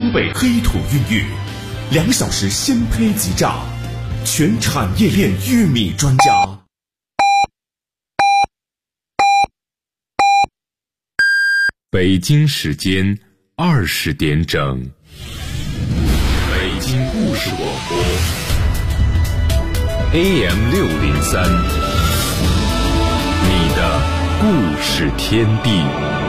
东北黑土孕育，2小时鲜胚即榨，全产业链玉米专家。 北京时间20点整，北京故事广播 AM603，你的故事天地。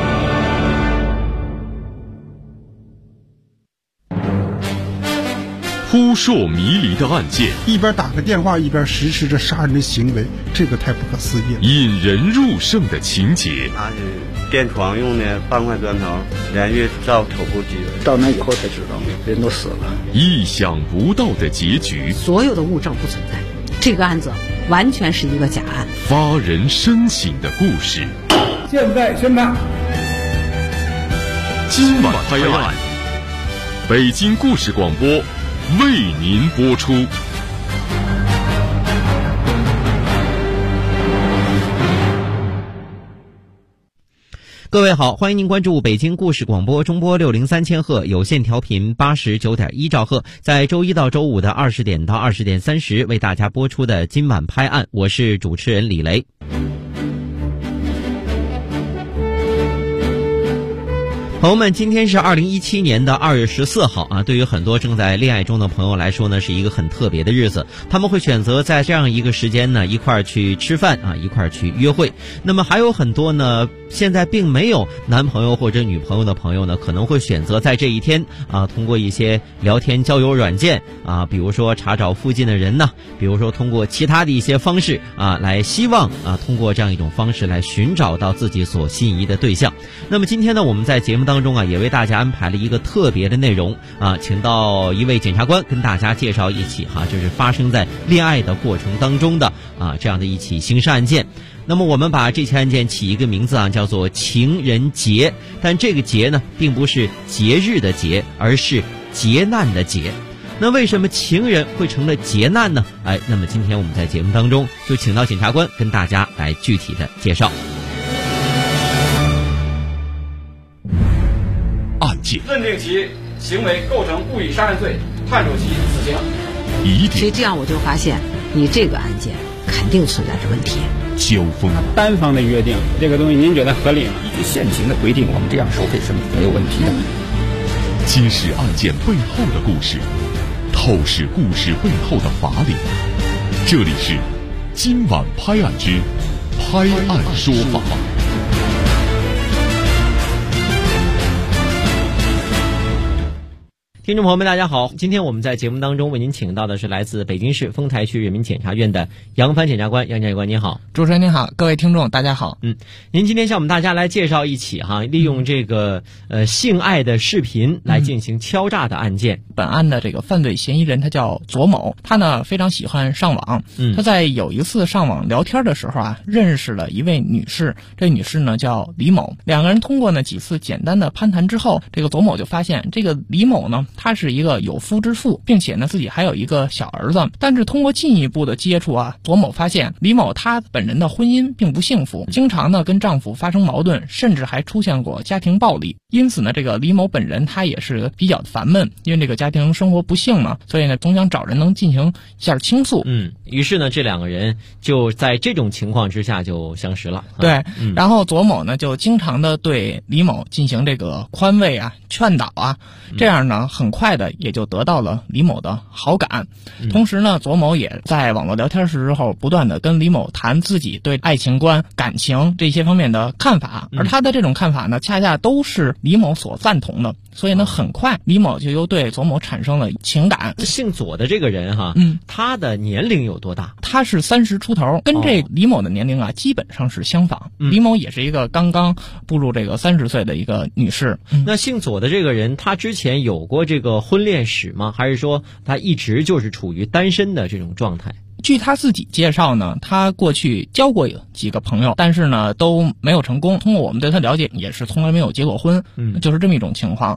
扑朔迷离的案件， 一边打个电话一边实施着杀人的行为，这个太不可思议了。 引人入胜的情节， 他是垫床用的半块砖头，连续照头部击了。 到那以后才知道人都死了。 意想不到的结局， 所有的物证不存在，这个案子完全是一个假案。 发人深省的故事， 现在宣判。 今晚拍案，北京故事广播为您播出。 各位好，欢迎您关注北京故事广播中波603千赫有线调频89.1兆赫，在周一到周五的20点到20点30为大家播出的今晚拍案，我是主持人李雷。朋友们，今天是2017年的2月14号啊，对于很多正在恋爱中的朋友来说呢，是一个很特别的日子。他们会选择在这样一个时间呢，一块儿去吃饭啊，一块儿去约会。那么还有很多呢，现在并没有男朋友或者女朋友的朋友呢，可能会选择在这一天啊，通过一些聊天交友软件啊，比如说查找附近的人呢，比如说通过其他的一些方式啊，来希望啊，通过这样一种方式来寻找到自己所心仪的对象。那么今天呢，我们在节目当中啊，也为大家安排了一个特别的内容啊，请到一位检察官跟大家介绍一起就是发生在恋爱的过程当中的啊这样的一起刑事案件。那么我们把这起案件起一个名字啊，叫做情人节，但这个节呢，并不是节日的节，而是劫难的劫。那为什么情人会成了劫难呢？那么今天我们在节目当中就请到检察官跟大家来具体的介绍。 认定其行为构成故意杀人罪，判处其死刑。 所以这样我就发现，你这个案件肯定存在着问题。 交锋， 单方的约定，这个东西您觉得合理吗？ 依据现行的规定，我们这样收费是没有问题的。 揭示案件背后的故事，透视故事背后的法理。这里是今晚拍案之拍案说法。 听众朋友们大家好，今天我们在节目当中为您请到的是来自北京市丰台区人民检察院的杨帆检察官。杨检察官您好。 主持人您好，各位听众大家好。 您今天向我们大家来介绍一起利用这个性爱的视频来进行敲诈的案件。 本案的这个犯罪嫌疑人他叫左某，他呢非常喜欢上网。他在有一次上网聊天的时候认识了一位女士，这女士呢叫李某。两个人通过呢几次简单的攀谈之后，这个左某就发现这个李某呢，他是一个有夫之妇，并且呢自己还有一个小儿子。但是通过进一步的接触左某发现李某她本人的婚姻并不幸福，经常呢跟丈夫发生矛盾，甚至还出现过家庭暴力。因此呢，这个李某本人他也是比较烦闷，因为这个家庭生活不幸嘛，所以呢总想找人能进行一下倾诉。 于是呢这两个人就在这种情况之下就相识了。 对，然后左某呢就经常的对李某进行这个宽慰劝导这样呢很快的也就得到了李某的好感。同时呢，左某也在网络聊天时候不断的跟李某谈自己对爱情观、感情这些方面的看法，而他的这种看法呢恰恰都是李某所赞同的，所以呢很快李某就又对左某产生了情感。 姓左的这个人他的年龄有多大？ 他是30出头，跟这李某的年龄基本上是相仿。李某也是一个刚刚步入这个30岁的一个女士。 那姓左的这个人，他之前有过这个婚恋史吗？还是说他一直就是处于单身的这种状态？ 据他自己介绍呢，他过去交过几个朋友，但是呢都没有成功。通过我们对他了解，也是从来没有结过婚，就是这么一种情况。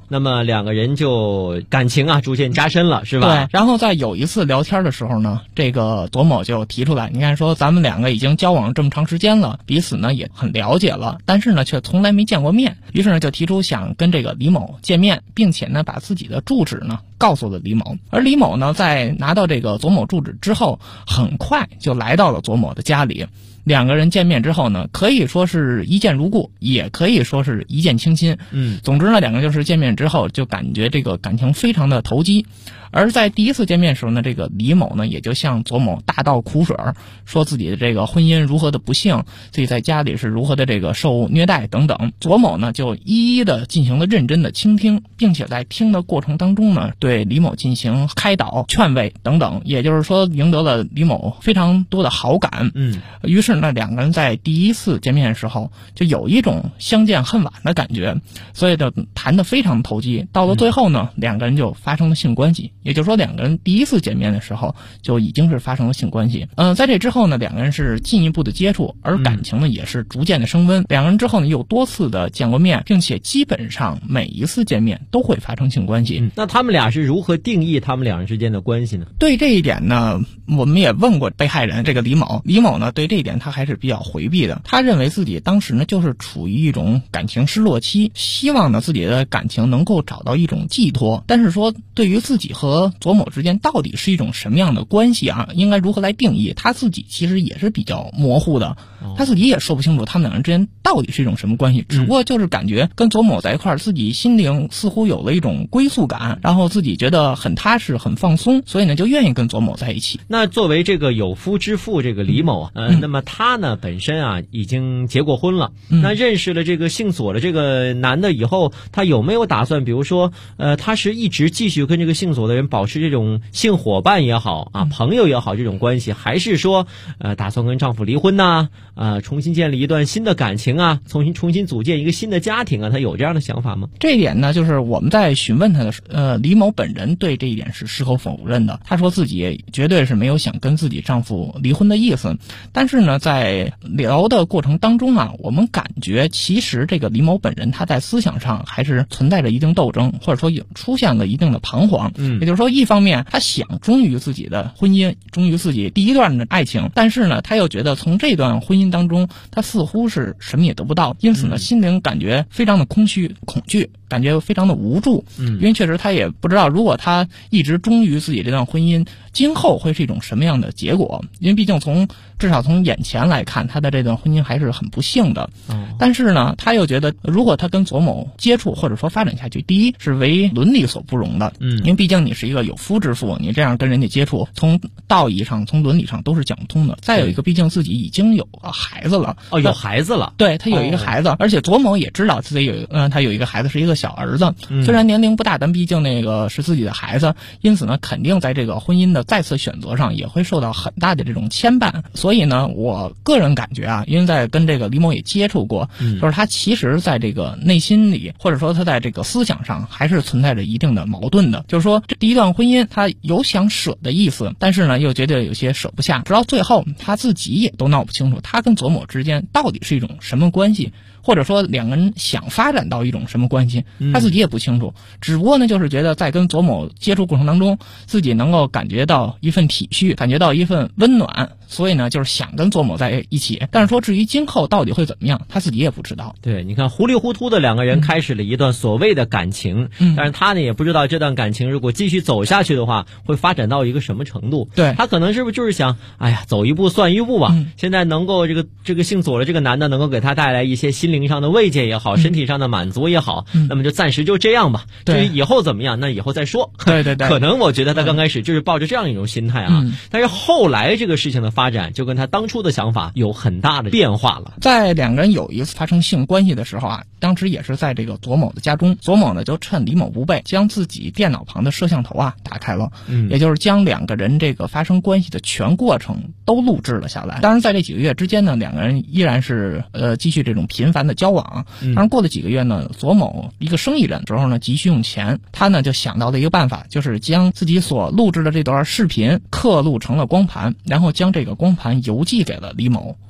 那么两个人就感情啊逐渐加深了，是吧？ 对。然后在有一次聊天的时候呢，这个左某就提出来，你看说咱们两个已经交往这么长时间了，彼此呢也很了解了，但是呢却从来没见过面，于是呢就提出想跟这个李某见面，并且呢把自己的住址呢告诉了李某。而李某呢在拿到这个左某住址之后，很快就来到了左某的家里。两个人见面之后呢，可以说是一见如故，也可以说是一见倾心。总之呢，两个人就是见面之后就感觉这个感情非常的投机。而在第一次见面时候呢，这个李某呢也就向左某大倒苦水，说自己的这个婚姻如何的不幸，自己在家里是如何的这个受虐待等等。左某呢就一一的进行了认真的倾听，并且在听的过程当中呢，对李某进行开导、劝慰等等，也就是说赢得了李某非常多的好感。于是呢，两个人在第一次见面的时候就有一种相见恨晚的感觉，所以就谈得非常投机。到了最后呢，两个人就发生了性关系。也就是说，两个人第一次见面的时候就已经是发生了性关系。在这之后呢，两个人是进一步的接触，而感情呢也是逐渐的升温。两个人之后呢又多次的见过面，并且基本上每一次见面都会发生性关系。 那他们俩是如何定义他们两人之间的关系呢？ 对这一点呢，我们也问过被害人这个李某。李某呢对这一点他还是比较回避的，他认为自己当时呢就是处于一种感情失落期，希望呢自己的感情能够找到一种寄托，但是说对于自己和左某之间到底是一种什么样的关系啊，应该如何来定义，他自己其实也是比较模糊的，他自己也说不清楚他们两人之间到底是一种什么关系，只不过就是感觉跟左某在一块儿，自己心灵似乎有了一种归宿感，然后自己觉得很踏实很放松，所以呢就愿意跟左某在一起。 那作为这个有夫之妇这个李某那么他呢本身啊已经结过婚了，那认识了这个姓左的这个男的以后，他有没有打算比如说他是一直继续跟这个姓左的人保持这种性伙伴也好啊，朋友也好这种关系，还是说打算跟丈夫离婚呐，重新建立一段新的感情啊，重新组建一个新的家庭啊，他有这样的想法吗？ 这一点呢，就是我们在询问他的李某本人对这一点是矢口否认的，他说自己绝对是没有想跟自己丈夫离婚的意思。但是呢，在聊的过程当中啊，我们感觉其实这个李某本人他在思想上还是存在着一定斗争，或者说有出现了一定的彷徨。也就是说，一方面他想忠于自己的婚姻，忠于自己第一段的爱情，但是呢，他又觉得从这段婚姻当中他似乎是什么也得不到，因此呢，心灵感觉非常的空虚、恐惧，感觉非常的无助。因为确实他也不知道，如果他一直忠于自己这段婚姻，今后会是一种什么样的结果。因为毕竟至少从眼前来看，他的这段婚姻还是很不幸的。但是呢，他又觉得如果他跟左某接触或者说发展下去，第一是为伦理所不容的，因为毕竟你是一个有夫之妇，你这样跟人家接触，从道义上从伦理上都是讲不通的。再有一个，毕竟自己已经有孩子了。 有孩子了。 对，他有一个孩子，而且左某也知道自己他有一个孩子，是一个小儿子，虽然年龄不大，但毕竟那个是自己的孩子，因此呢肯定在这个婚姻的再次选择上也会受到很大的这种牵绊。所以呢，我个人感觉啊，因为在跟这个李某也接触过，就是他其实在这个内心里，或者说他在这个思想上还是存在着一定的矛盾的。就是说这第一段婚姻他有想舍的意思，但是呢又觉得有些舍不下，直到最后他自己也都闹不清楚他跟左某之间到底是一种什么关系，或者说两个人想发展到一种什么关系，他自己也不清楚。只不过呢就是觉得在跟左某接触过程当中，自己能够感觉到一份体恤，感觉到一份温暖，所以呢就是想跟左某在一起。但是说至于今后到底会怎么样，他自己也不知道。 对，你看糊里糊涂的两个人开始了一段所谓的感情，但是他呢也不知道这段感情如果继续走下去的话会发展到一个什么程度。 对， 他可能是不是就是想走一步算一步吧，现在能够这个姓左的这个男的能够给他带来一些心灵上的慰藉也好，身体上的满足也好，那么就暂时就这样吧，至于以后怎么样那以后再说。 对对对， 可能我觉得他刚开始就是抱着这样一种心态啊，但是后来这个事情的发展就跟他当初的想法有很大的变化了。 在两个人有一次发生性关系的时候啊，当时也是在这个左某的家中，左某呢就趁李某不备，将自己电脑旁的摄像头打开了，也就是将两个人这个发生关系的全过程都录制了下来。当然在这几个月之间呢，两个人依然是继续这种频繁的交往。当然过了几个月呢，左某一个生意人之后呢急需用钱，他呢就想到了一个办法，就是将自己所录制的这段视频刻录成了光盘，然后将这个光盘邮寄给了李某。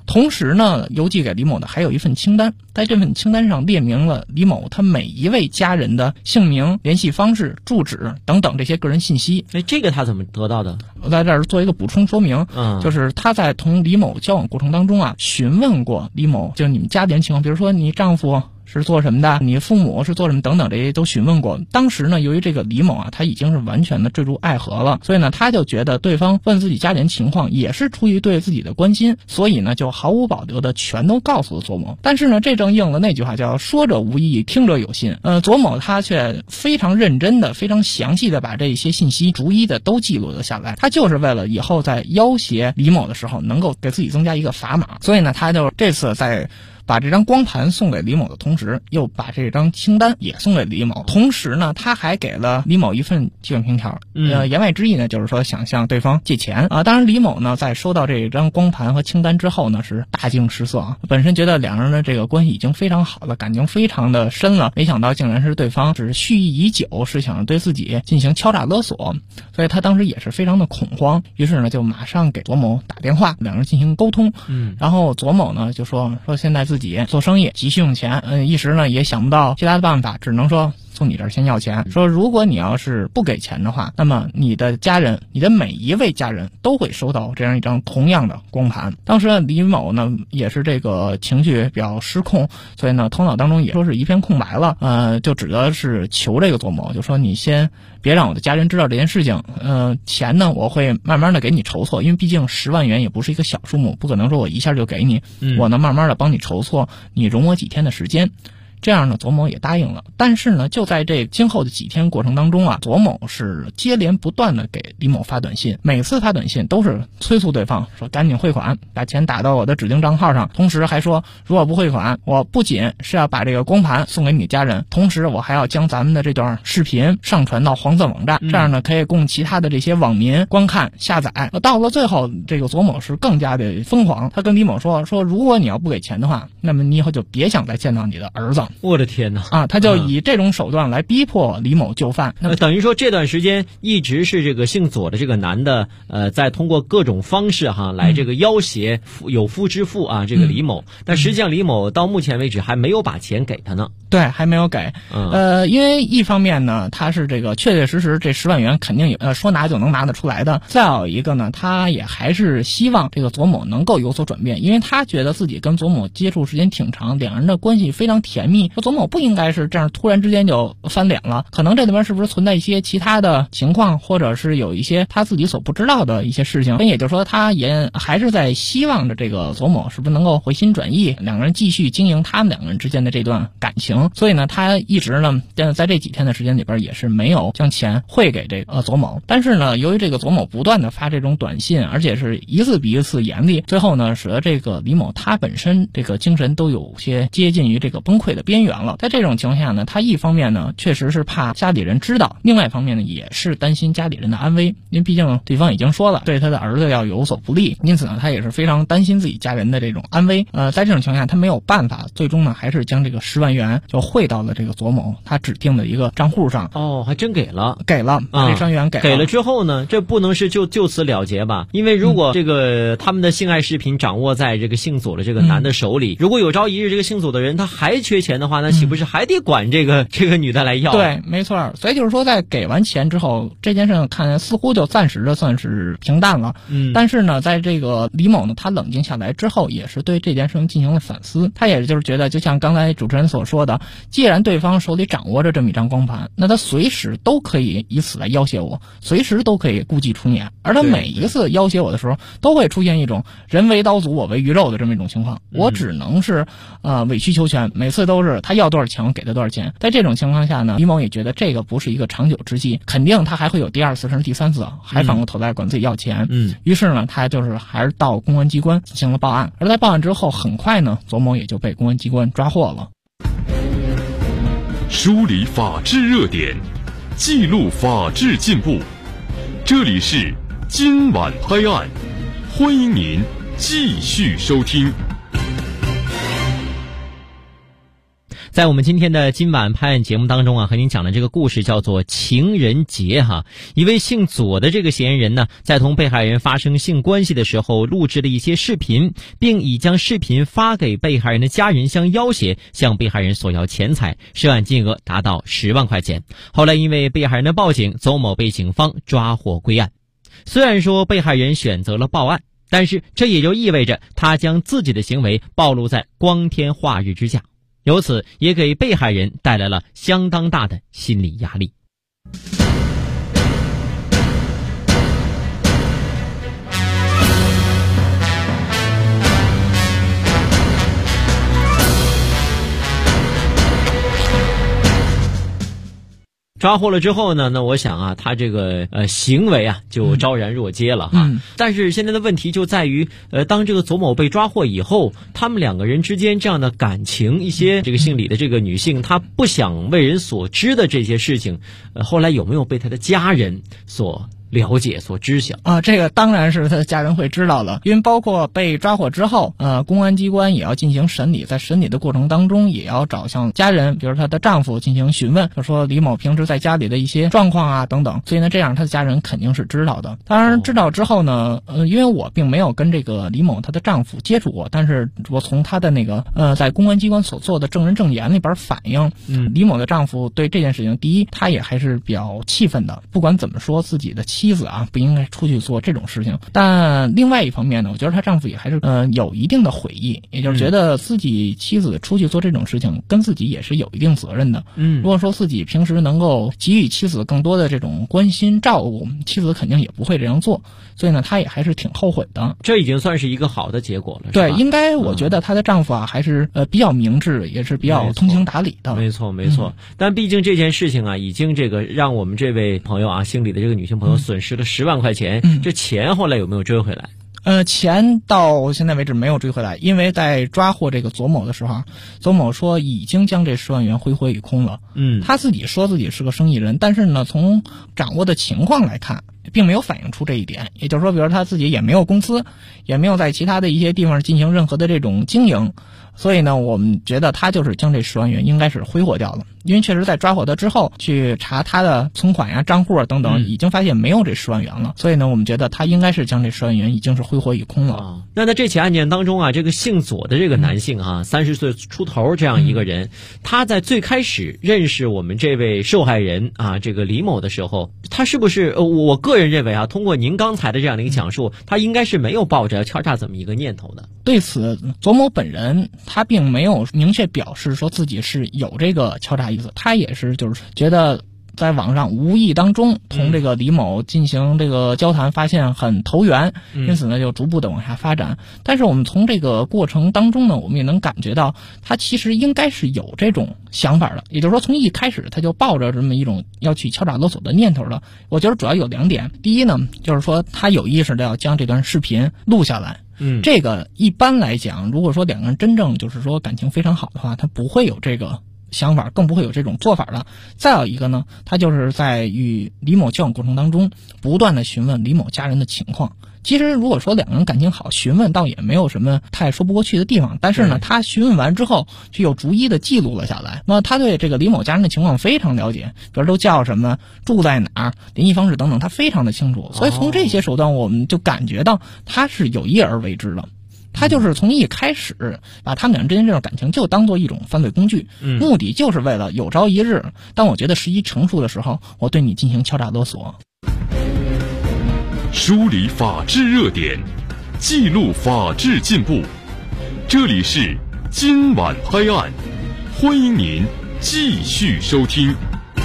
同时呢，邮寄给李某的还有一份清单，在这份清单上列明了李某他每一位家人的姓名、联系方式、住址等等这些个人信息。 这个他怎么得到的？ 我在这儿做一个补充说明，就是他在同李某交往过程当中啊，询问过李某，就是你们家里人情况，比如说你丈夫是做什么的，你父母是做什么等等，这些都询问过。当时呢，由于这个李某啊，他已经是完全的坠入爱河了，所以呢，他就觉得对方问自己家里人情况也是出于对自己的关心，所以呢，就毫无保留的全都告诉了左某。但是呢，这正应了那句话叫说者无意，听者有心。左某他却非常认真的、非常详细的把这些信息逐一的都记录了下来，他就是为了以后在要挟李某的时候能够给自己增加一个砝码。所以呢，他就这次在把这张光盘送给李某的同时，又把这张清单也送给李某。同时呢，他还给了李某一份借款凭条。言外之意呢，就是说想向对方借钱啊。当然，李某呢在收到这张光盘和清单之后呢，是大惊失色啊。本身觉得两人的这个关系已经非常好了，感情非常的深了，没想到竟然是对方只是蓄意已久，是想对自己进行敲诈勒索，所以他当时也是非常的恐慌。于是呢，就马上给左某打电话，两人进行沟通。然后左某呢就说现在自己做生意急需用钱，一时呢也想不到其他的办法，只能说从你这儿先要钱，说如果你要是不给钱的话，那么你的家人，你的每一位家人都会收到这样一张同样的光盘。当时李某呢也是这个情绪比较失控，所以呢头脑当中也说是一片空白了，就指的是求这个左某，就说你先别让我的家人知道这件事情，钱呢我会慢慢的给你筹措，因为毕竟10万元也不是一个小数目，不可能说我一下就给你，我呢慢慢的帮你筹措，你容我几天的时间。这样呢，左某也答应了。但是呢，就在这今后的几天过程当中啊，左某是接连不断的给李某发短信，每次发短信都是催促对方说赶紧汇款，把钱打到我的指定账号上，同时还说如果不汇款，我不仅是要把这个光盘送给你家人，同时我还要将咱们的这段视频上传到黄色网站，这样呢可以供其他的这些网民观看下载。到了最后，这个左某是更加的疯狂，他跟李某说如果你要不给钱的话，那么你以后就别想再见到你的儿子。 我的天哪！ 他就以这种手段来逼迫李某就范。 等于说这段时间一直是这个姓左的这个男的，在通过各种方式来这个要挟有夫之妇啊，这个李某。但实际上李某到目前为止还没有把钱给他呢。 对，还没有给。因为一方面呢，他是这个确确实实这10万元肯定有，说拿就能拿得出来的。再有一个呢，他也还是希望这个左某能够有所转变，因为他觉得自己跟左某接触时间挺长，两人的关系非常甜蜜。说左某不应该是这样突然之间就翻脸了，可能这里边是不是存在一些其他的情况，或者是有一些他自己所不知道的一些事情。也就是说，他也还是在希望着这个左某是不是能够回心转意，两个人继续经营他们两个人之间的这段感情。所以呢，他一直呢在这几天的时间里边也是没有将钱汇给这个左某。但是呢，由于这个左某不断的发这种短信，而且是一次比一次严厉，最后呢使得这个李某他本身这个精神都有些接近于这个崩溃的边缘了。在这种情况下呢，他一方面呢确实是怕家里人知道，另外一方面呢也是担心家里人的安危，因为毕竟对方已经说了对他的儿子要有所不利，因此呢他也是非常担心自己家人的这种安危。在这种情况下他没有办法，最终呢还是将这个10万元就汇到了这个左某他指定的一个账户上。 还真给了把这10万元给了之后呢，这不能是就此了结吧？因为如果这个他们的性爱视频掌握在这个姓左的这个男的手里，如果有朝一日这个姓左的人他还缺钱的话，那岂不是还得管这个女的来要？ 对，没错。所以就是说，在给完钱之后，这件事情看似乎就暂时的算是平淡了。但是呢，在这个李某呢，他冷静下来之后，也是对这件事情进行了反思。他也就是觉得，就像刚才主持人所说的，既然对方手里掌握着这么一张光盘，那他随时都可以以此来要挟我，随时都可以故伎重演。而他每一次要挟我的时候，都会出现一种人为刀俎我为鱼肉的这么一种情况。我只能是委曲求全，每次都是他要多少钱我给他多少钱。在这种情况下呢，李某也觉得这个不是一个长久之计，肯定他还会有第2次甚至第3次还反过头来管自己要钱。于是呢，他就是还是到公安机关进行了报案。而在报案之后，很快呢，左某也就被公安机关抓获了。 梳理法治热点，记录法治进步，这里是今晚拍案，欢迎您继续收听。 在我们今天的今晚拍案节目当中啊，和您讲的这个故事叫做情人节哈。一位姓左的这个嫌疑人呢，在同被害人发生性关系的时候录制了一些视频，并已将视频发给被害人的家人相要挟，向被害人索要钱财，涉案金额达到10万块钱。后来因为被害人的报警，邹某被警方抓获归案。虽然说被害人选择了报案，但是这也就意味着他将自己的行为暴露在光天化日之下，由此也给被害人带来了相当大的心理压力。抓获了之后呢，那我想啊，他这个行为啊就昭然若揭了哈。但是现在的问题就在于，当这个左某被抓获以后，他们两个人之间这样的感情，一些这个姓李的这个女性，她不想为人所知的这些事情，后来有没有被他的家人所了解所知晓啊？这个当然是他的家人会知道了，因为包括被抓获之后，公安机关也要进行审理，在审理的过程当中，也要找向家人，比如她的丈夫进行询问，就说李某平时在家里的一些状况啊等等，所以呢，这样他的家人肯定是知道的。当然知道之后呢，因为我并没有跟这个李某她的丈夫接触过，但是我从她的那个在公安机关所做的证人证言那边反映，李某的丈夫对这件事情，第一，他也还是比较气愤的，不管怎么说，自己的妻子啊不应该出去做这种事情。但另外一方面呢，我觉得她丈夫也还是有一定的悔意，也就是觉得自己妻子出去做这种事情跟自己也是有一定责任的。如果说自己平时能够给予妻子更多的这种关心照顾，妻子肯定也不会这样做，所以呢她也还是挺后悔的。 这已经算是一个好的结果了。 对，应该我觉得她的丈夫啊还是比较明智，也是比较通情达理的。 没错。但毕竟这件事情啊，已经这个让我们这位朋友啊，姓李的这个女性朋友损失了10万块钱，这钱后来有没有追回来？ 钱到现在为止没有追回来，因为在抓获这个左某的时候，左某说已经将这10万元挥霍一空了。他自己说自己是个生意人，但是呢，从掌握的情况来看，并没有反映出这一点。也就是说，比如他自己也没有公司，也没有在其他的一些地方进行任何的这种经营，所以呢，我们觉得他就是将这10万元应该是挥霍掉了。因为确实在抓获他之后，去查他的存款呀、账户啊等等，已经发现没有这10万元了。所以呢，我们觉得他应该是将这10万元已经是挥霍一空了。 那在这起案件当中啊，这个姓左的这个男性啊，30岁出头这样一个人，他在最开始认识我们这位受害人啊，这个李某的时候，他是不是我个人认为啊，通过您刚才的这样的一个讲述，他应该是没有抱着敲诈这么一个念头的。 对此，左某本人他并没有明确表示说自己是有这个敲诈意思，他也是就是觉得在网上无意当中同这个李某进行这个交谈，发现很投缘，因此呢就逐步的往下发展。但是我们从这个过程当中呢，我们也能感觉到他其实应该是有这种想法的，也就是说从一开始他就抱着这么一种要去敲诈勒索的念头了。我觉得主要有2点，第一呢，就是说他有意识的要将这段视频录下来。这个一般来讲，如果说两个人真正就是说感情非常好的话，他不会有这个想法，更不会有这种做法的。再有一个呢，他就是在与李某交往过程当中，不断的询问李某家人的情况。其实如果说两个人感情好，询问倒也没有什么太说不过去的地方，但是呢，他询问完之后就有逐一的记录了下来。那他对这个李某家人的情况非常了解，比如都叫什么，住在哪儿，联系方式等等，他非常的清楚。所以从这些手段，我们就感觉到他是有意而为之的。他就是从一开始把他们俩之间这种感情就当做一种犯罪工具，目的就是为了有朝一日，当我觉得时机成熟的时候，我对你进行敲诈勒索。 梳理法治热点，记录法治进步。这里是今晚拍案，欢迎您继续收听。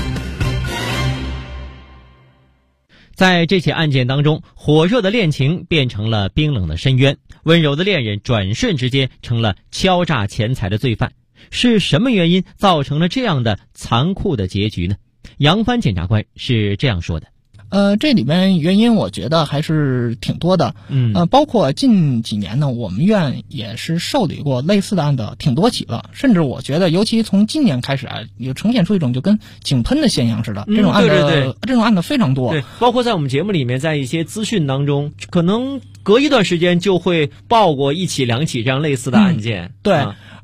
在这起案件当中，火热的恋情变成了冰冷的深渊，温柔的恋人转瞬之间成了敲诈钱财的罪犯。是什么原因造成了这样的残酷的结局呢？杨帆检察官是这样说的。 这里面原因我觉得还是挺多的，包括近几年呢，我们院也是受理过类似的案子挺多起了，甚至我觉得，尤其从今年开始啊，也呈现出一种就跟井喷的现象似的，这种案子， 对， 这种案子非常多。 对，包括在我们节目里面，在一些资讯当中，可能隔一段时间就会报过1起2起这样类似的案件。 对。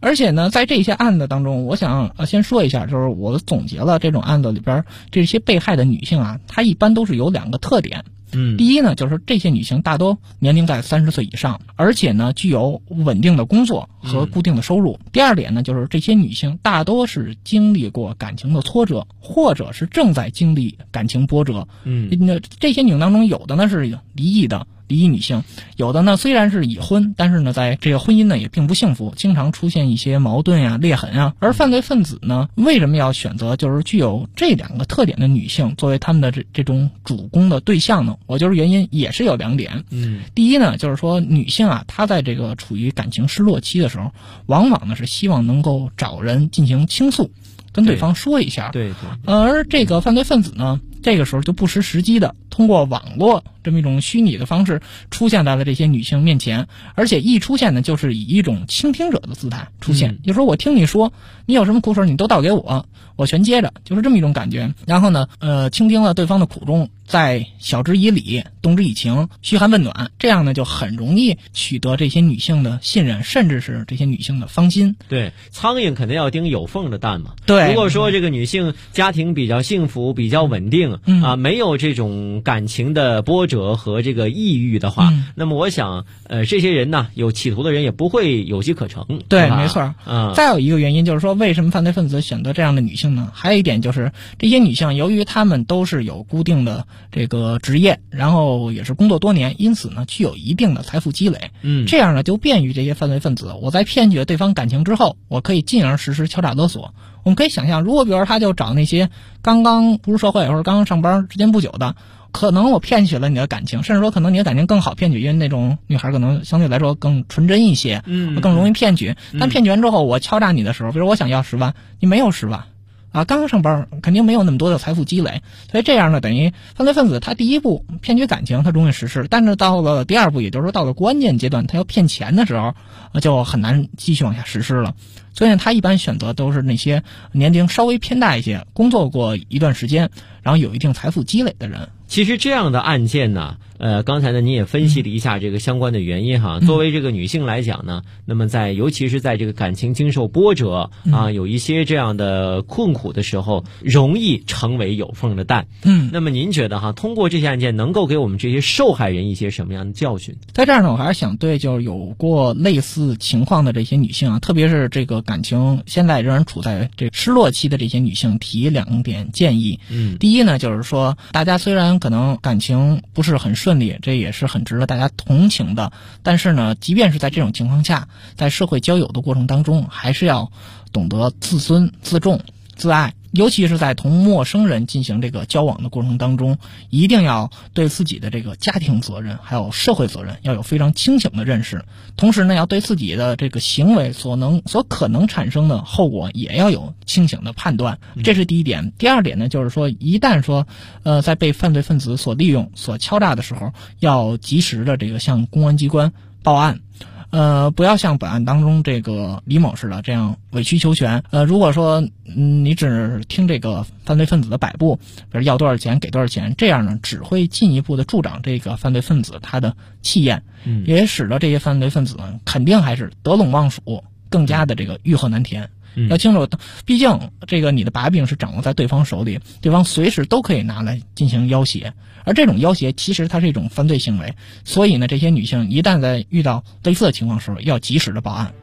而且呢，在这些案子当中，我想先说一下，就是我总结了这种案子里边这些被害的女性啊，她一般都是有2个特点。第一呢，就是这些女性大多年龄在30岁以上，而且呢具有稳定的工作和固定的收入。第二点呢，就是这些女性大多是经历过感情的挫折，或者是正在经历感情波折。这些女性当中，有的呢是离异女性，有的呢虽然是已婚，但是呢在这个婚姻呢也并不幸福，经常出现一些矛盾呀、裂痕啊。而犯罪分子呢，为什么要选择就是具有这2个特点的女性作为他们的这种主攻的对象呢？我就是原因也是有2点。第一呢，就是说女性啊，她在这个处于感情失落期的时候，往往呢是希望能够找人进行倾诉，跟对方说一下。对。而这个犯罪分子呢，这个时候就不失时机的通过网络这么一种虚拟的方式出现在了这些女性面前，而且一出现呢，就是以一种倾听者的姿态出现，就是说我听你说，你有什么苦水你都倒给我，我全接着，就是这么一种感觉。然后呢，倾听了对方的苦衷，再晓之以理，动之以情，嘘寒问暖，这样呢就很容易取得这些女性的信任，甚至是这些女性的芳心。 对，苍蝇肯定要叮有缝的蛋嘛。 对， 如果说这个女性家庭比较幸福、比较稳定没有这种感情的波折和这个抑郁的话，那么我想这些人呢，有企图的人也不会有机可乘。 对，没错。再有一个原因就是说，为什么犯罪分子选择这样的女性呢？还有一点就是这些女性由于她们都是有固定的这个职业，然后也是工作多年，因此呢具有一定的财富积累。这样呢就便于这些犯罪分子，我在骗取了对方感情之后，我可以进而实施敲诈勒索。我们可以想象，如果比如说他就找那些刚刚步入社会或者刚刚上班时间不久的，可能我骗取了你的感情，甚至说可能你的感情更好骗取，因为那种女孩可能相对来说更纯真一些，更容易骗取。但骗取完之后，我敲诈你的时候，比如我想要10万，你没有10万。刚刚上班肯定没有那么多的财富积累，所以这样呢，等于犯罪分子他第一步骗取感情他容易实施，但是到了第2步，也就是说到了关键阶段，他要骗钱的时候，就很难继续往下实施了。所以呢，他一般选择都是那些年龄稍微偏大一些，工作过一段时间，然后有一定财富积累的人。 其实这样的案件呢，刚才呢你也分析了一下这个相关的原因哈。作为这个女性来讲呢，那么尤其是在这个感情经受波折有一些这样的困苦的时候，容易成为有缝的蛋。那么您觉得通过这些案件能够给我们这些受害人一些什么样的教训？ 在这儿呢，我还是想对就是有过类似情况的这些女性特别是这个感情现在仍然处在这失落期的这些女性提2点建议。第一呢，就是说大家虽然可能感情不是很顺利，这也是很值得大家同情的，但是呢，即便是在这种情况下，在社会交友的过程当中，还是要懂得自尊、自重、自爱，尤其是在同陌生人进行这个交往的过程当中，一定要对自己的这个家庭责任还有社会责任要有非常清醒的认识，同时呢，要对自己的这个行为所可能产生的后果也要有清醒的判断，这是第一点。第2点呢，就是说一旦说在被犯罪分子所利用、所敲诈的时候，要及时的这个向公安机关报案。不要像本案当中这个李某似的这样委曲求全。如果说你只听这个犯罪分子的摆布，比如要多少钱给多少钱，这样呢只会进一步的助长这个犯罪分子他的气焰，也使得这些犯罪分子肯定还是得陇望蜀，更加的这个欲壑难填。要清楚，毕竟这个你的把柄是掌握在对方手里，对方随时都可以拿来进行要挟，而这种要挟其实它是一种犯罪行为，所以呢，这些女性一旦在遇到类似的情况时候，要及时的报案。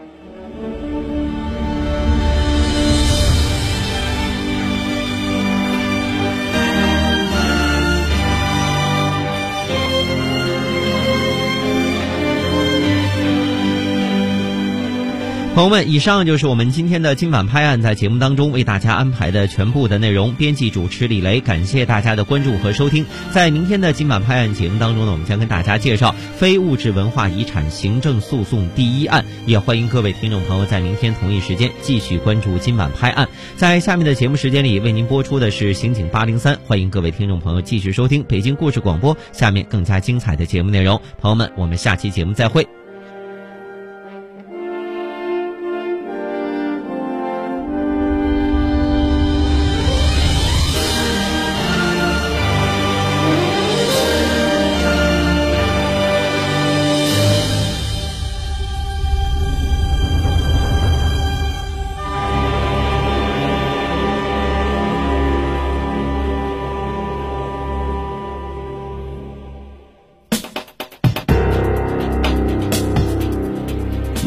朋友们，以上就是我们今天的今晚拍案在节目当中为大家安排的全部的内容。编辑主持李雷，感谢大家的关注和收听。在明天的今晚拍案节目当中呢，我们将跟大家介绍非物质文化遗产行政诉讼第1案，也欢迎各位听众朋友在明天同一时间继续关注今晚拍案。在下面的节目时间里为您播出的是刑警803，欢迎各位听众朋友继续收听北京故事广播，下面更加精彩的节目内容。朋友们，我们下期节目再会。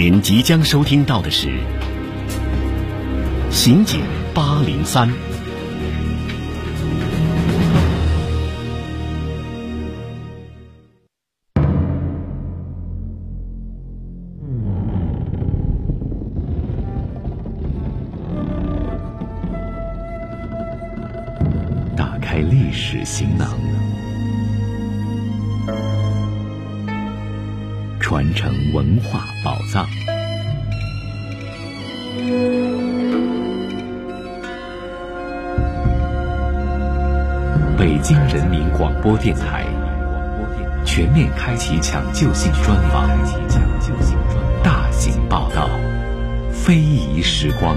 您即将收听到的是《刑警803》。 打开历史行囊，传承文化宝藏。北京人民广播电台全面开启抢救性专访，大型报道，非遗时光。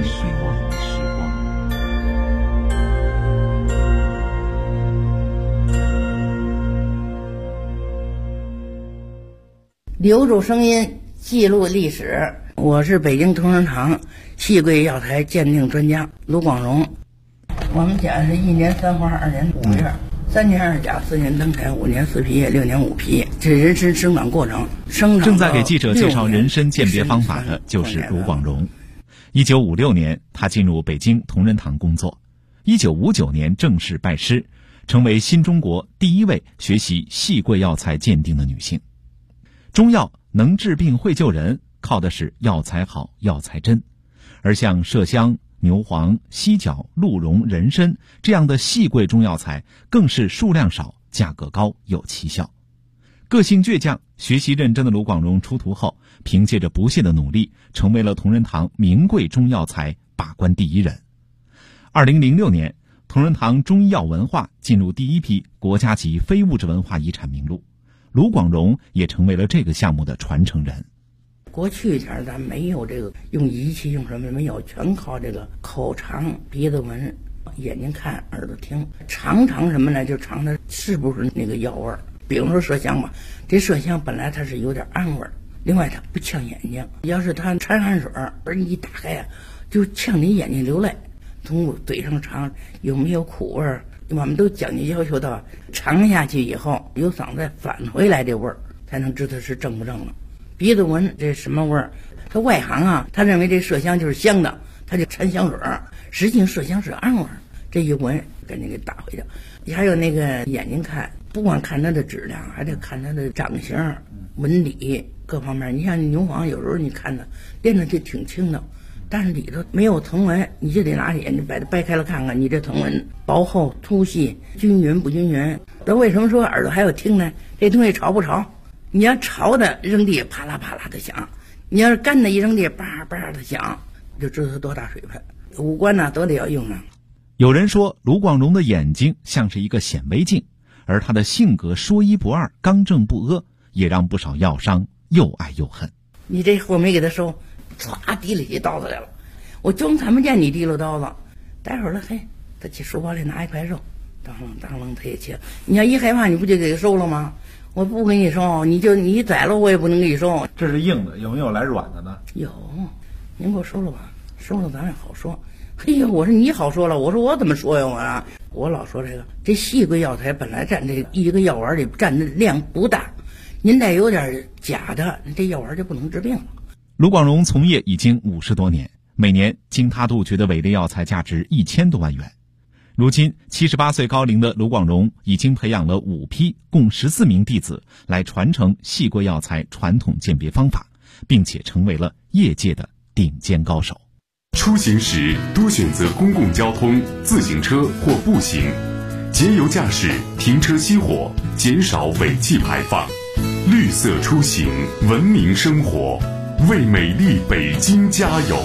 留住声音，记录历史。我是北京同仁堂细桂药材鉴定专家卢广荣。我们家是1年3花2年5月，3年2甲4年登台5年4批6年5批，这人参生长过程。 正在给记者介绍人参鉴别方法的就是卢广荣。1956年，他进入北京同仁堂工作。1959年正式拜师，成为新中国第一位学习细桂药材鉴定的女性。中药能治病会救人，靠的是药材好药材真，而像麝香、牛黄、犀角、鹿茸、人参这样的细桂中药材更是数量少、价格高有奇效。个性倔强、学习认真的卢广荣出徒后，凭借着不懈的努力，成为了同仁堂名贵中药材把关第一人。2006年，同仁堂中医药文化进入第一批国家级非物质文化遗产名录，卢广荣也成为了这个项目的传承人。 过去前咱没有这个用仪器用什么没有，全靠这个口尝、鼻子闻、眼睛看、耳朵听，尝什么呢？就尝它是不是那个药味儿。比如说麝香吧，这麝香本来它是有点暗味儿，另外它不呛眼睛，要是它掺汗水而你一打开啊，就呛你眼睛流泪。从嘴上尝有没有苦味儿，我们都讲究要求到尝下去以后由嗓子返回来这味儿，才能知道是正不正了。鼻子闻这什么味儿？他外行啊，他认为这麝香就是香的，他就掺香水儿，实际上麝香是暗味儿。这一闻赶紧给打回去。还有那个眼睛看，不光看它的质量，还得看它的长相、纹理各方面。你像牛黄，有时候你看它练的就挺轻的，但是里头没有藤纹，你就得拿眼睛把它掰开了看看，你这藤纹薄厚、粗细、均匀不均匀。那为什么说耳朵还有听呢？这东西潮不潮？你要潮的扔地啪啦啪啦的响，你要是干的一扔地叭叭的响，就知道它多大水分。五官呢都得要用上。 有人说卢广荣的眼睛像是一个显微镜，而他的性格说一不二、刚正不阿，也让不少药商又爱又恨。 你这货没给他收，唰提了起刀子来了，我就看不见你提了刀子。待会儿了，嘿，他去书包里拿一块肉，当啷他也切。你要一害怕，你不就给他收了吗？我不给你收，你宰了我也不能给你收。 这是硬的，有没有来软的呢？ 有，您给我收了吧，收了咱也好说。嘿呀，我说你好说了，我说我怎么说呀我老说这细桂药材本来占这一个药丸里占的量不大，您再有点假的，这药丸就不能治病了。 卢广荣从业已经50多年，每年经他杜绝的伪劣药材价值1000多万元。如今78岁高龄的卢广荣已经培养了5批共14名弟子来传承细桂药材传统鉴别方法，并且成为了业界的顶尖高手。 出行时多选择公共交通、自行车或步行，节油驾驶，停车熄火，减少尾气排放，绿色出行，文明生活，为美丽北京加油。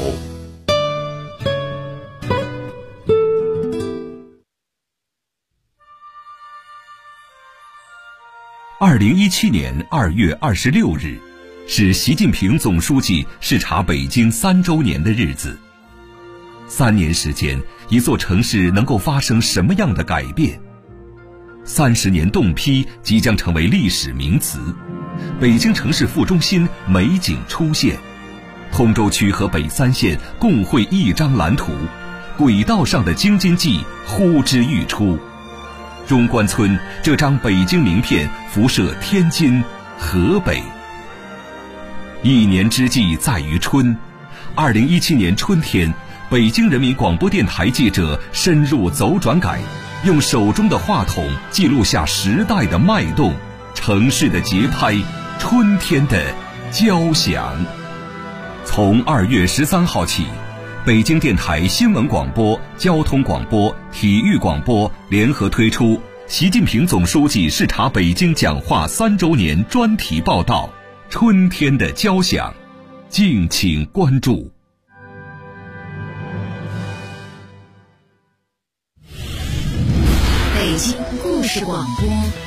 2017年2月26日，是习近平总书记视察北京3周年的日子。3年时间，一座城市能够发生什么样的改变？30年冻批即将成为历史名词，北京城市副中心美景出现，通州区和北3县共绘一张蓝图，轨道上的京津冀呼之欲出。中关村这张北京名片辐射天津、河北。 一年之计在于春。2017年春天，北京人民广播电台记者深入走转改，用手中的话筒记录下时代的脉动、城市的节拍、春天的交响。从2月13号起，北京电台新闻广播、交通广播、体育广播联合推出习近平总书记视察北京讲话3周年专题报道《春天的交响》，敬请关注。 北京故事广播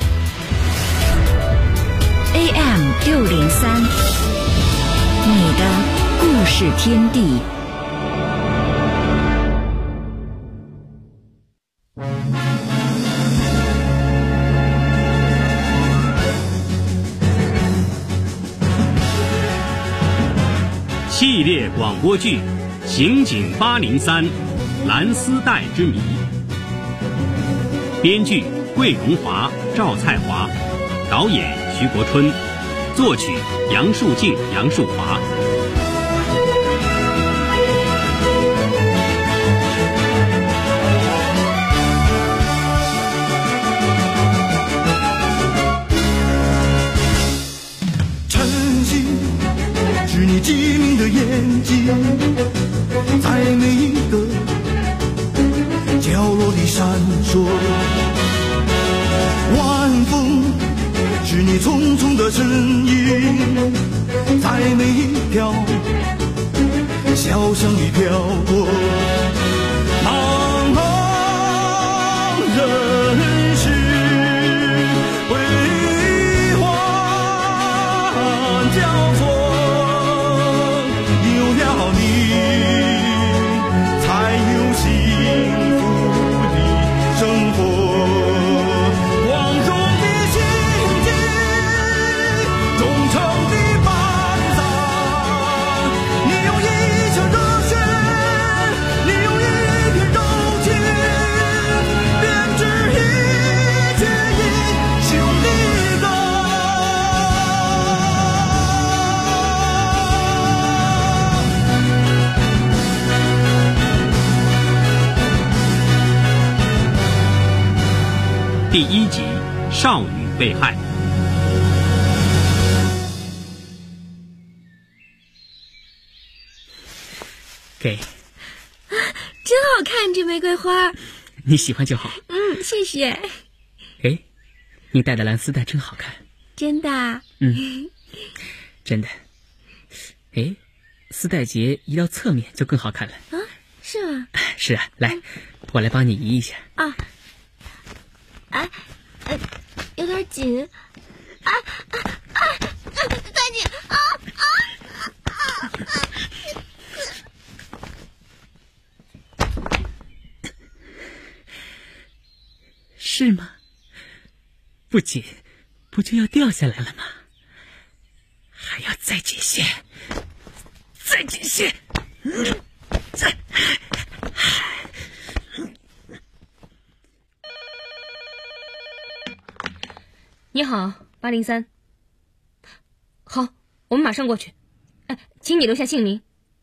AM603，你的故事天地。 系列广播剧《刑警803蓝丝带之谜》，编剧桂荣华、赵菜华，导演徐国春，作曲杨树静、杨树华。 是你机敏的眼睛，在每一个角落里闪烁。晚风是你匆匆的身影，在每一条小巷里飘过。茫茫人世辉煌交错， 第1集，少女被害。 给， 真好看，这玫瑰花。 你喜欢就好。 谢谢。 哎，你戴的蓝丝带真好看。 真的？ 真的。哎，丝带结移到侧面就更好看了。 啊，是吗？ 是啊，来，我来帮你移一下。 啊。有点紧，太紧是吗？不紧，不就要掉下来了吗？还要再紧些，再紧些，再。 你好，803。好，我们马上过去。请你留下姓名。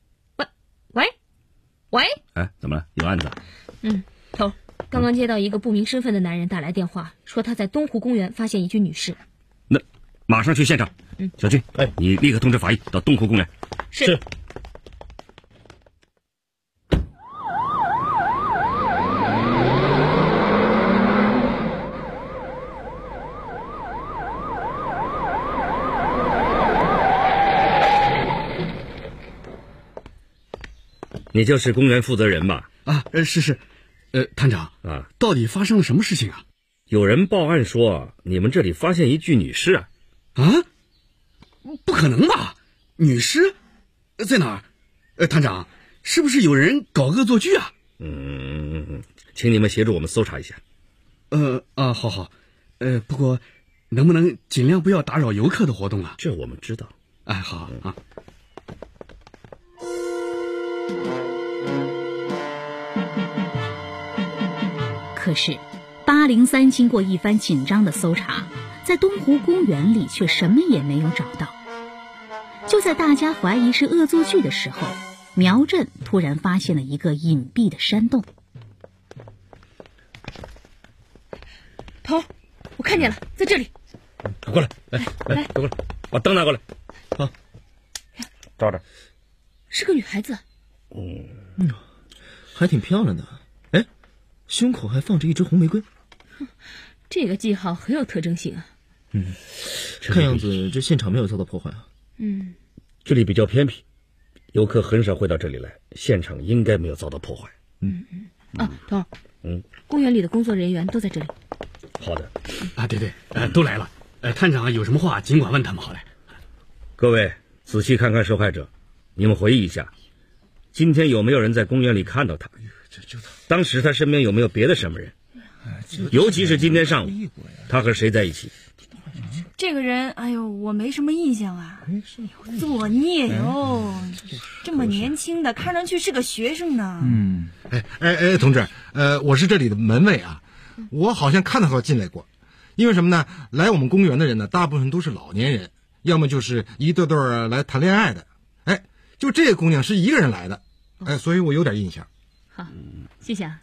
喂。 怎么了？有案子？ 头，刚刚接到一个不明身份的男人打来电话，说他在东湖公园发现一具女尸。 那马上去现场。小军，你立刻通知法医到东湖公园。 是。 你就是公园负责人吧？ 是，探长到底发生了什么事情啊？ 有人报案说你们这里发现一具女尸啊？ 不可能吧？女尸在哪儿？探长，是不是有人搞恶作剧啊？ 请你们协助我们搜查一下。 好，不过能不能尽量不要打扰游客的活动啊？ 这我们知道。 好啊。 可是803经过一番紧张的搜查，在东湖公园里却什么也没有找到。 就在大家怀疑是恶作剧的时候，苗振突然发现了一个隐蔽的山洞。 头，我看见了，在这里。 过来，来，过来，把灯拿过来。好，照着。 是个女孩子。 还挺漂亮的。哎，胸口还放着一支红玫瑰。 这个记号很有特征性啊。 看样子这现场没有遭到破坏啊。 这里比较偏僻，游客很少会到这里来，现场应该没有遭到破坏。 头，公园里的工作人员都在这里。 好的。 对，都来了。探长有什么话尽管问他们好来。 各位仔细看看受害者，你们回忆一下，今天有没有人在公园里看到他？当时他身边有没有别的什么人？尤其是今天上午，他和谁在一起？ 这个人，我没什么印象啊。作孽哟，这么年轻的，看上去是个学生呢。 同志，我是这里的门卫啊，我好像看到他进来过。因为什么呢？来我们公园的人呢，大部分都是老年人，要么就是一对对来谈恋爱的。就这个姑娘是一个人来的，所以我有点印象。 好，谢谢啊。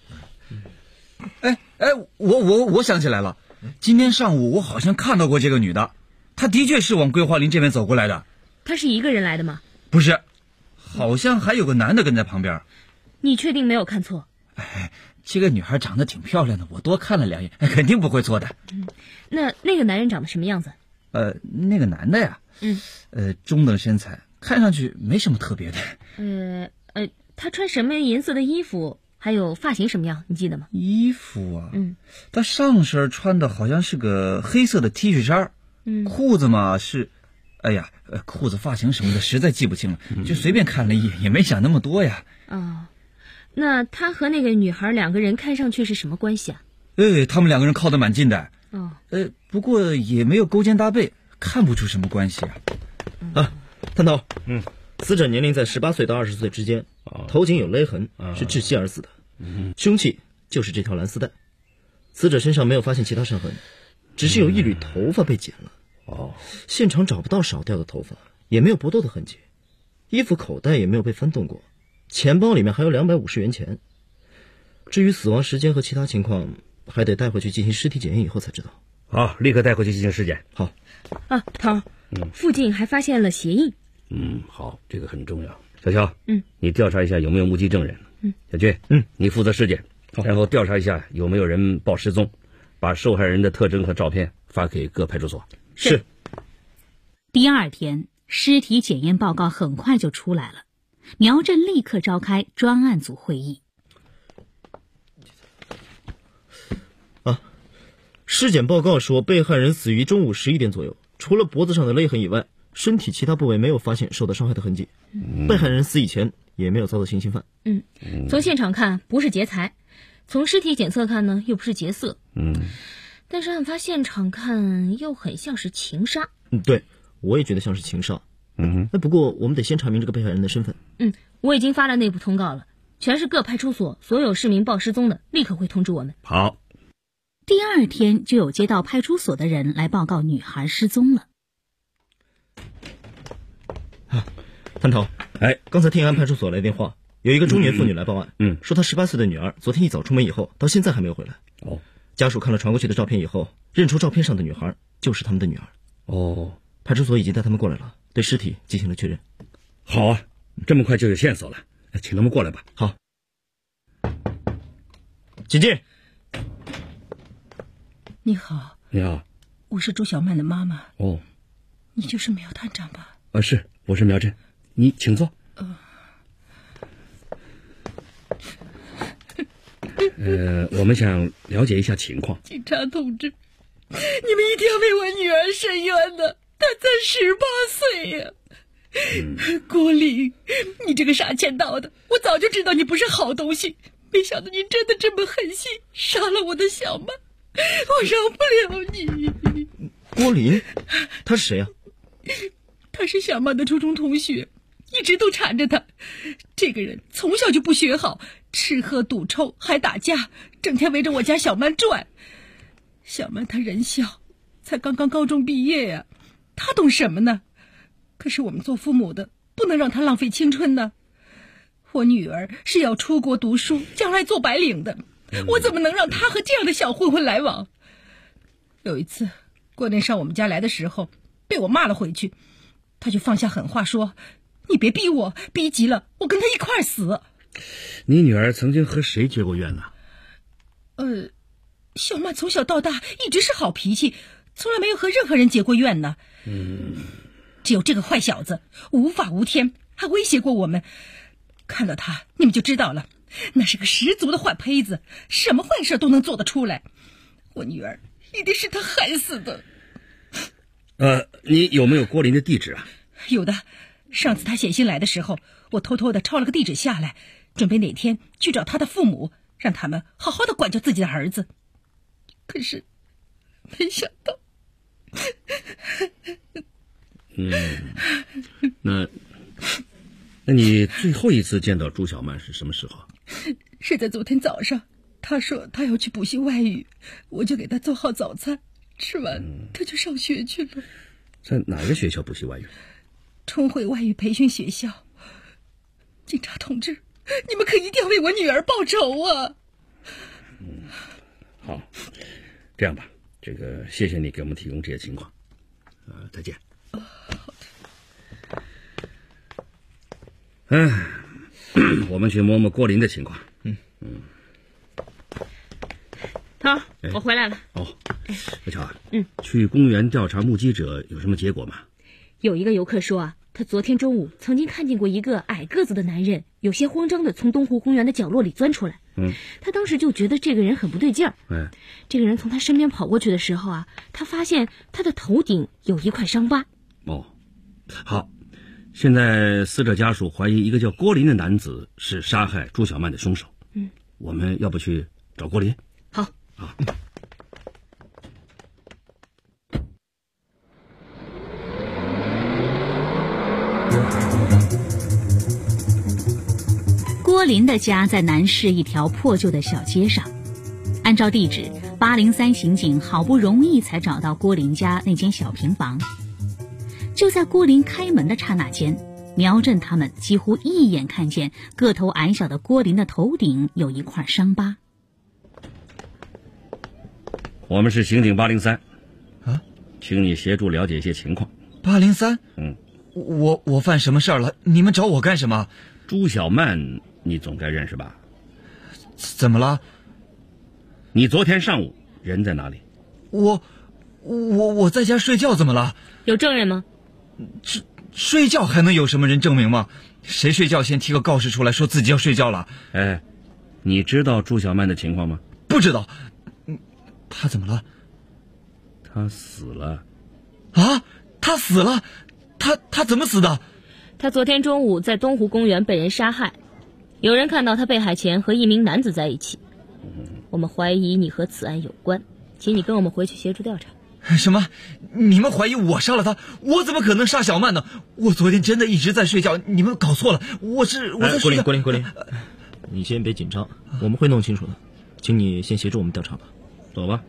我想起来了，今天上午我好像看到过这个女的，她的确是往桂花林这边走过来的。 她是一个人来的吗？ 不是，好像还有个男的跟在旁边。 你确定没有看错？ 这个女孩长得挺漂亮的，我多看了2眼，肯定不会错的。 那个男人长得什么样子？ 那个男的呀，中等身材，看上去没什么特别的。 他穿什么颜色的衣服？还有发型什么样？你记得吗？ 衣服啊，他上身穿的好像是个黑色的 T 恤衫，裤子嘛是，裤子发型什么的实在记不清了，就随便看了一眼，也没想那么多呀。 那他和那个女孩2个人看上去是什么关系啊？ 他们2个人靠得蛮近的。不过也没有勾肩搭背，看不出什么关系啊。 探头，死者年龄在18岁到20岁之间，头颈有勒痕，是窒息而死的。凶器就是这条蓝丝带。死者身上没有发现其他伤痕，只是有一缕头发被剪了。现场找不到少掉的头发，也没有搏斗的痕迹，衣服口袋也没有被翻动过，钱包里面还有250元钱。至于死亡时间和其他情况，还得带回去进行尸体检验以后才知道。 好，立刻带回去进行尸检。 好。 头，附近还发现了鞋印。 好，这个很重要。小乔，你调查一下有没有目击证人。小军，你负责尸检，然后调查一下有没有人报失踪，把受害人的特征和照片发给各派出所。 是。第2天，尸体检验报告很快就出来了，苗振立刻召开专案组会议。 尸检报告说，被害人死于中午11点左右，除了脖子上的勒痕以外，身体其他部位没有发现受到伤害的痕迹。被害人死以前也没有遭到性侵犯。 从现场看不是劫财，从尸体检测看呢又不是劫色。但是案发现场看又很像是情杀。 对，我也觉得像是情杀。不过我们得先查明这个被害人的身份。 我已经发了内部通告了，全市各派出所所有市民报失踪的立刻会通知我们。 好。 第2天就有接到派出所的人来报告女孩失踪了。 探头，刚才天安派出所来电话，有一个中年妇女来报案，说她18岁的女儿昨天一早出门以后，到现在还没有回来。家属看了传过去的照片以后，认出照片上的女孩就是他们的女儿。派出所已经带他们过来了，对尸体进行了确认。 好啊，这么快就有线索了，请他们过来吧。 好，请进。 你好。 你好， 我是朱小曼的妈妈。 你就是苗探长吧？ 是，我是苗振，你请坐。我们想了解一下情况。 警察同志，你们一定要为我女儿伸冤的，她才18岁呀。郭林，你这个杀千刀的，我早就知道你不是好东西，没想到你真的这么狠心，杀了我的小曼。我饶不了你。 郭林，他是谁啊？ 他是小曼的初中同学，一直都缠着他。这个人从小就不学好，吃喝赌抽还打架，整天围着我家小曼转。小曼她人小，才刚刚高中毕业呀，她懂什么呢？ 可是我们做父母的不能让她浪费青春呢。我女儿是要出国读书，将来做白领的，我怎么能让她和这样的小混混来往？有一次过年上我们家来的时候，被我骂了回去，她就放下狠话说：“你别逼我，逼急了我跟她一块儿死。” 你女儿曾经和谁结过怨呢？ 小曼从小到大一直是好脾气，从来没有和任何人结过怨呢。只有这个坏小子无法无天，还威胁过我们。看到他你们就知道了，那是个十足的坏胚子，什么坏事都能做得出来。我女儿一定是他害死的。 你有没有郭林的地址啊？ 有的，上次他写信来的时候，我偷偷的抄了个地址下来，准备哪天去找他的父母，让他们好好的管教自己的儿子。可是没想到那你最后一次见到朱小曼是什么时候？ 是在昨天早上，他说他要去补习外语，我就给他做好早餐，吃完他就上学去了。 在哪个学校补习外语？ 春晖外语培训学校。警察同志，你们可一定要为我女儿报仇啊！ 好，这样吧，谢谢你给我们提供这些情况。再见。我们去摸摸郭林的情况。 头，我回来了。 小乔啊，去公园调查目击者有什么结果吗？ 有一个游客说啊，他昨天中午曾经看见过一个矮个子的男人，有些慌张的从东湖公园的角落里钻出来。他当时就觉得这个人很不对劲儿。这个人从他身边跑过去的时候啊，他发现他的头顶有一块伤疤。 好，现在死者家属怀疑一个叫郭林的男子是杀害朱小曼的凶手。我们要不去找郭林？ 好。 郭林的家在南市一条破旧的小街上。按照地址，803刑警好不容易才找到郭林家那间小平房。就在郭林开门的刹那间，苗振他们几乎一眼看见个头矮小的郭林的头顶有一块伤疤。 我们是刑警803，请你协助了解一些情况。 803？我犯什么事儿了？你们找我干什么？ 朱小曼你总该认识吧？ 怎么了？ 你昨天上午人在哪里？ 我在家睡觉，怎么了？ 有证人吗？ 睡觉还能有什么人证明吗？谁睡觉先提个告示出来说自己要睡觉了？ 你知道朱小曼的情况吗？ 不知道。他怎么了？ 他死了。 他死了？他怎么死的？ 他昨天中午在东湖公园被人杀害，有人看到他被害前和一名男子在一起。我们怀疑你和此案有关，请你跟我们回去协助调查。 什么？你们怀疑我杀了他？我怎么可能杀小曼呢？我昨天真的一直在睡觉，你们搞错了。我在睡觉。 郭林，你先别紧张，我们会弄清楚的，请你先协助我们调查吧。 走吧。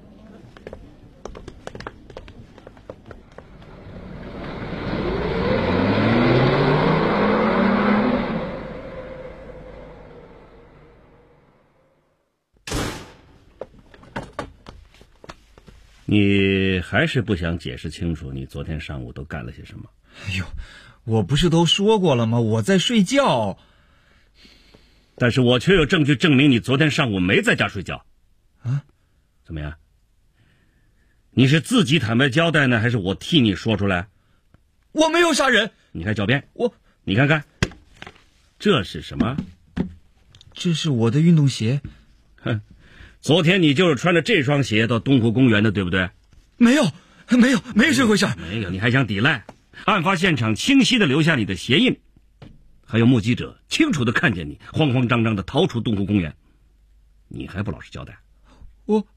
你还是不想解释清楚你昨天上午都干了些什么？ 我不是都说过了吗？我在睡觉。 但是我却有证据证明你昨天上午没在家睡觉。怎么样？你是自己坦白交代呢，还是我替你说出来？ 我没有杀人。 你还狡辩？你看看，这是什么？ 这是我的运动鞋。 昨天你就是穿着这双鞋到东湖公园的，对不对？ 没有这回事。 没有，你还想抵赖？案发现场清晰的留下你的鞋印，还有目击者清楚的看见你慌慌张张的逃出东湖公园，你还不老实交代？我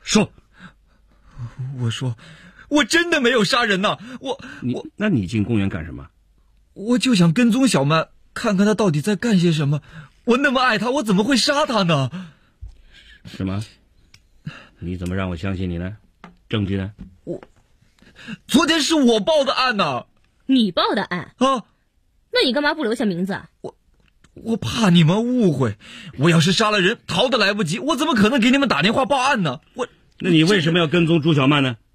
说我真的没有杀人呐！ 那你进公园干什么？ 我就想跟踪小曼，看看她到底在干些什么。我那么爱她，我怎么会杀她呢？ 什么？你怎么让我相信你呢？证据呢？ 昨天是我报的案呢。 你报的案啊？ 那你干嘛不留下名字啊？ 我怕你们误会，我要是杀了人，逃得来不及，我怎么可能给你们打电话报案呢？ 那你为什么要跟踪朱小曼呢？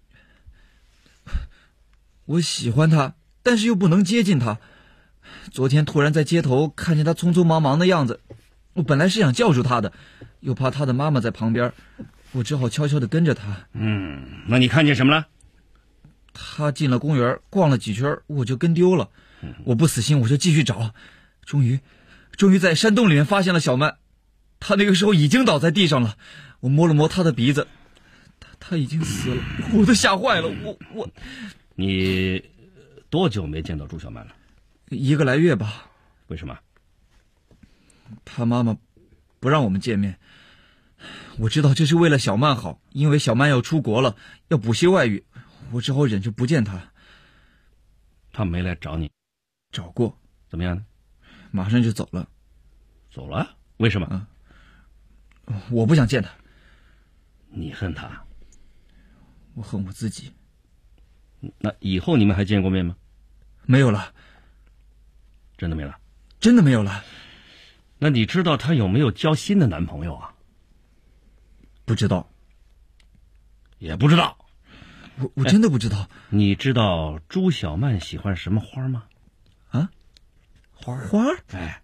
我喜欢她，但是又不能接近她。昨天突然在街头看见她匆匆忙忙的样子，我本来是想叫住她的，又怕她的妈妈在旁边，我只好悄悄地跟着她。 那你看见什么了？ 她进了公园，逛了几圈，我就跟丢了。我不死心，我就继续找，终于在山洞里面发现了小曼。她那个时候已经倒在地上了，我摸了摸她的鼻子，她已经死了，我都吓坏了。 你多久没见到朱小曼了 ？1个来月吧。 为什么？ 她妈妈不让我们见面。我知道这是为了小曼好，因为小曼要出国了，要补习外语，我只好忍着不见她。 她没来找你？ 找过。 怎么样呢？ 马上就走了。 走了？为什么？ 我不想见她。 你恨她？ 我恨我自己。 那以后你们还见过面吗？ 没有了。 真的没了？ 真的没有了。 那你知道她有没有交新的男朋友啊？ 不知道。 也不知道。 我真的不知道。 你知道朱小曼喜欢什么花吗？ 啊？花？ 哎，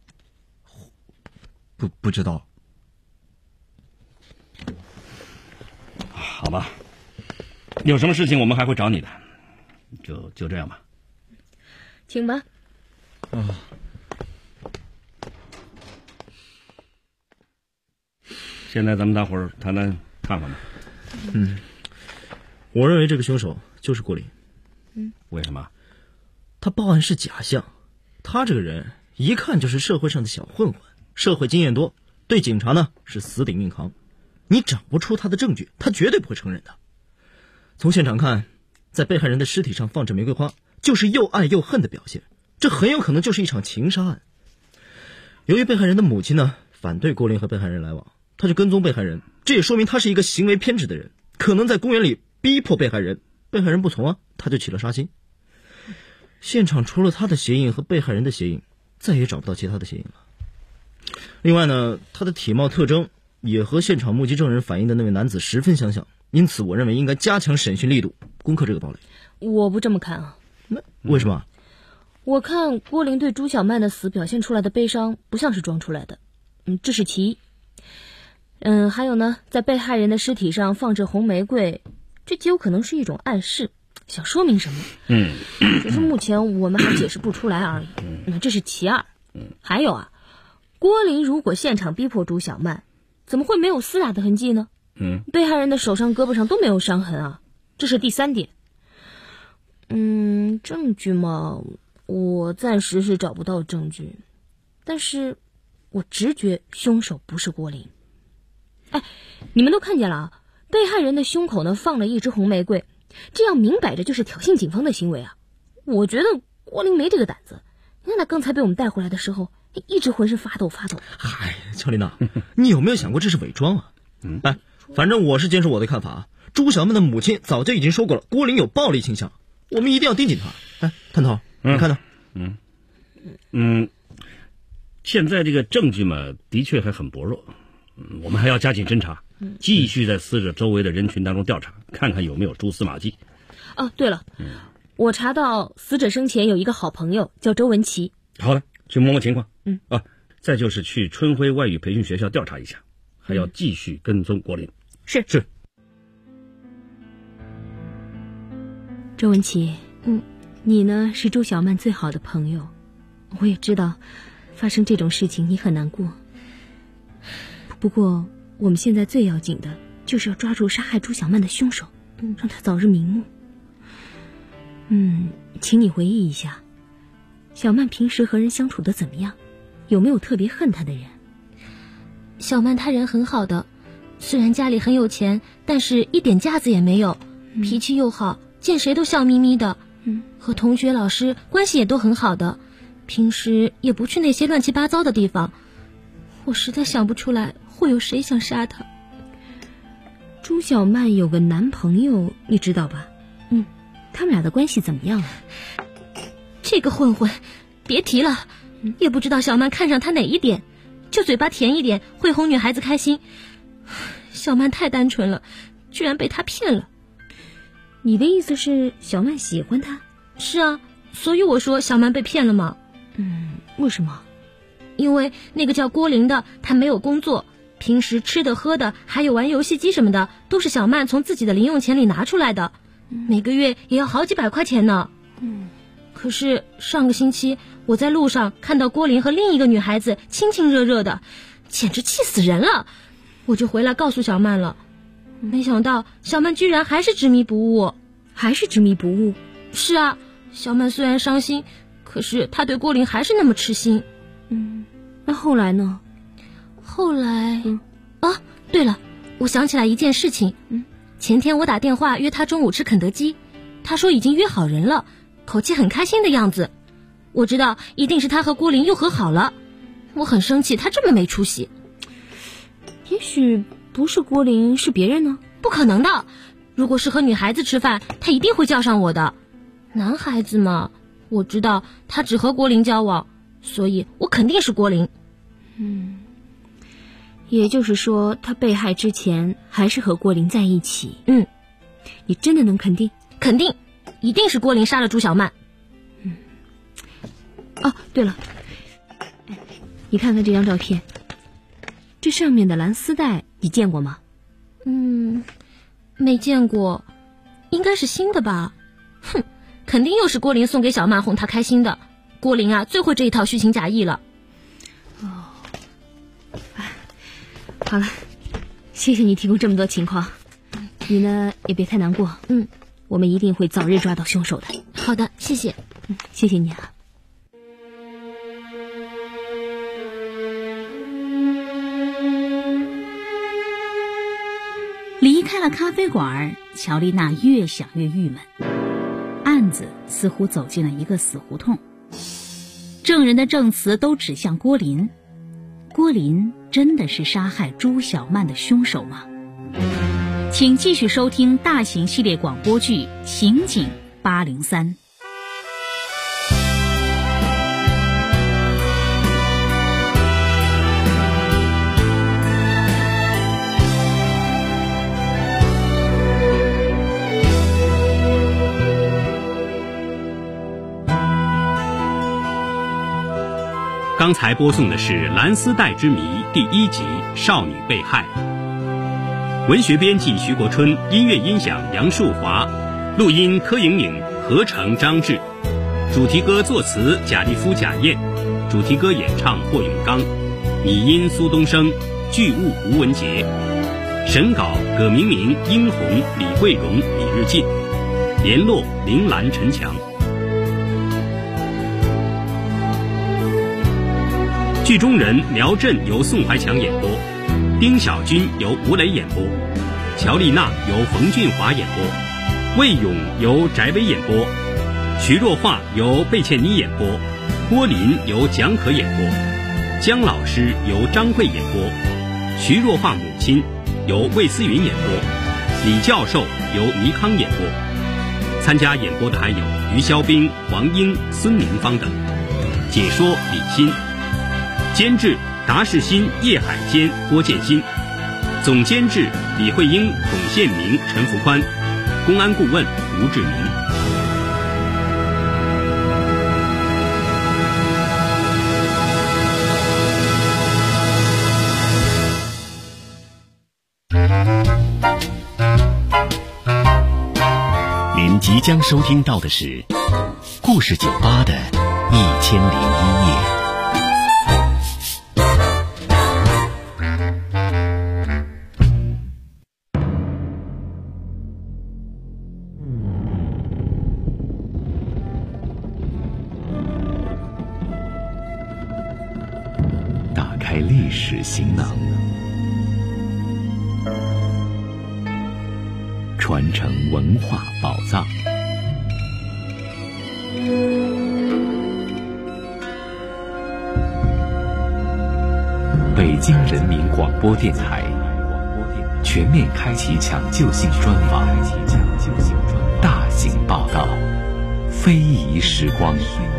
不知道。 好吧，有什么事情我们还会找你的，就这样吧。 请吧。 现在咱们大伙儿谈谈看法吧。 我认为这个凶手就是郭林。 为什么？ 他报案是假象，他这个人一看就是社会上的小混混，社会经验多，对警察呢是死顶硬扛。你找不出他的证据，他绝对不会承认的。从现场看，在被害人的尸体上放着玫瑰花，就是又爱又恨的表现，这很有可能就是一场情杀案。由于被害人的母亲呢反对郭林和被害人来往，他就跟踪被害人，这也说明他是一个行为偏执的人，可能在公园里逼迫被害人，被害人不从啊，他就起了杀心。现场除了他的鞋印和被害人的鞋印，再也找不到其他的鞋印了。另外呢，他的体貌特征也和现场目击证人反映的那位男子十分相像，因此我认为应该加强审讯力度，攻克这个堡垒。 我不这么看啊。 那为什么？ 我看郭林对朱小曼的死表现出来的悲伤不像是装出来的，这是其一。还有呢，在被害人的尸体上放着红玫瑰，这极有可能是一种暗示，想说明什么？只是目前我们还解释不出来而已。这是其二。还有啊，郭林如果现场逼迫朱小曼，怎么会没有厮打的痕迹呢？被害人的手上、胳膊上都没有伤痕啊，这是第三点。证据嘛，我暂时是找不到证据，但是我直觉凶手不是郭林。你们都看见了啊，被害人的胸口呢放了一支红玫瑰，这样明摆着就是挑衅警方的行为啊。我觉得郭林没这个胆子，你看他刚才被我们带回来的时候，一直浑身发抖。 嗨，乔丽娜，你有没有想过这是伪装啊？反正我是坚持我的看法啊。朱小曼的母亲早就已经说过了，郭林有暴力倾向，我们一定要盯紧他。探头，你看呢？ 现在这个证据嘛，的确还很薄弱，我们还要加紧侦查，继续在死者周围的人群当中调查，看看有没有蛛丝马迹。 对了，我查到死者生前有一个好朋友叫周文琪。 好的，去摸摸情况。再就是去春晖外语培训学校调查一下，还要继续跟踪郭林。 是。周文琪，你呢是朱小曼最好的朋友，我也知道发生这种事情你很难过。不过我们现在最要紧的就是要抓住杀害朱小曼的凶手，让他早日瞑目。请你回忆一下，小曼平时和人相处的怎么样？有没有特别恨她的人？ 小曼她人很好的，虽然家里很有钱，但是一点架子也没有，脾气又好，见谁都笑眯眯的，和同学老师关系也都很好的，平时也不去那些乱七八糟的地方。我实在想不出来会有谁想杀她。 朱小曼有个男朋友，你知道吧？他们俩的关系怎么样啊？ 这个混混，别提了，也不知道小曼看上他哪一点，就嘴巴甜一点，会哄女孩子开心。小曼太单纯了，居然被他骗了。 你的意思是小曼喜欢他？ 是啊，所以我说小曼被骗了嘛。 为什么？ 因为那个叫郭玲的，他没有工作，平时吃的喝的还有玩游戏机什么的，都是小曼从自己的零用钱里拿出来的，每个月也要好几百块钱呢。可是上个星期我在路上看到郭玲和另一个女孩子亲亲热热的，简直气死人了，我就回来告诉小曼了。没想到小曼居然还是执迷不悟。 还是执迷不悟？ 是啊，小曼虽然伤心，可是她对郭玲还是那么痴心。 那后来呢？ 后来对了，我想起来一件事情。前天我打电话约她中午吃肯德基，她说已经约好人了，口气很开心的样子。我知道一定是她和郭玲又和好了，我很生气她这么没出息。 也许不是郭玲，是别人呢？ 不可能的，如果是和女孩子吃饭，她一定会叫上我的。男孩子嘛，我知道他只和郭玲交往，所以我肯定是郭玲。 也就是说他被害之前还是和郭玲在一起。你真的能肯定？ 肯定，一定是郭玲杀了朱小曼。 对了，你看看这张照片，这上面的蓝丝带你见过吗？ 没见过，应该是新的吧。肯定又是郭玲送给小曼哄她开心的。郭玲啊，最会这一套虚情假意了。 好了，谢谢你提供这么多情况，你呢也别太难过。我们一定会早日抓到凶手的。 好的，谢谢。 谢谢你啊。 离开了咖啡馆，乔丽娜越想越郁闷，案子似乎走进了一个死胡同。证人的证词都指向郭林，郭林真的是杀害朱小曼的凶手吗？请继续收听大型系列广播剧《刑警803》。 刚才播送的是《蓝丝带之谜》第1集《少女被害》，文学编辑徐国春，音乐音响杨树华，录音柯莹莹，合成张志，主题歌作词贾立夫、贾燕，主题歌演唱霍永刚，拟音苏东升，剧务吴文杰，审稿葛明明、殷红、李桂荣、李日进，联络林兰、陈强。剧中人苗振由宋怀强演播，丁小军由吴磊演播，乔丽娜由冯俊华演播，魏勇由翟薇演播，徐若桦由贝茜妮演播，郭林由蒋可演播，姜老师由张慧演播，徐若桦母亲由魏思云演播，李教授由倪康演播。参加演播的还有于肖兵、黄英、孙明芳等。解说李欣，监制达世新、叶海坚、郭建新，总监制李慧英、董宪明、陈福宽，公安顾问吴志明。 您即将收听到的是故事酒吧的1001夜。打开历史行囊，传承文化宝藏。北京人民广播电台全面开启抢救性专访，大型报道， 非遗时光。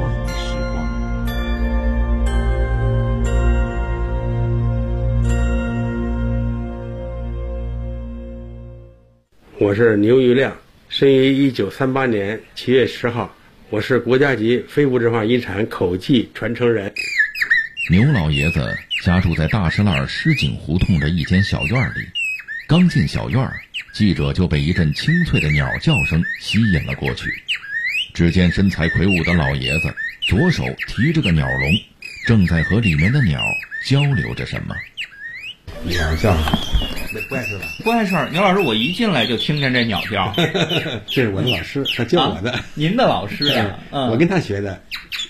我是牛玉亮，生于1938年7月10号，我是国家级非物质文化遗产口技传承人。 牛老爷子家住在大石栏石井胡同的一间小院里，刚进小院，记者就被一阵清脆的鸟叫声吸引了过去。只见身材魁梧的老爷子左手提着个鸟笼，正在和里面的鸟交流着什么。 鸟叫，那不碍事吧？ 不碍事。牛老师，我一进来就听见这鸟叫。 这是我的老师，他教我的。 您的老师呀？ 我跟他学的。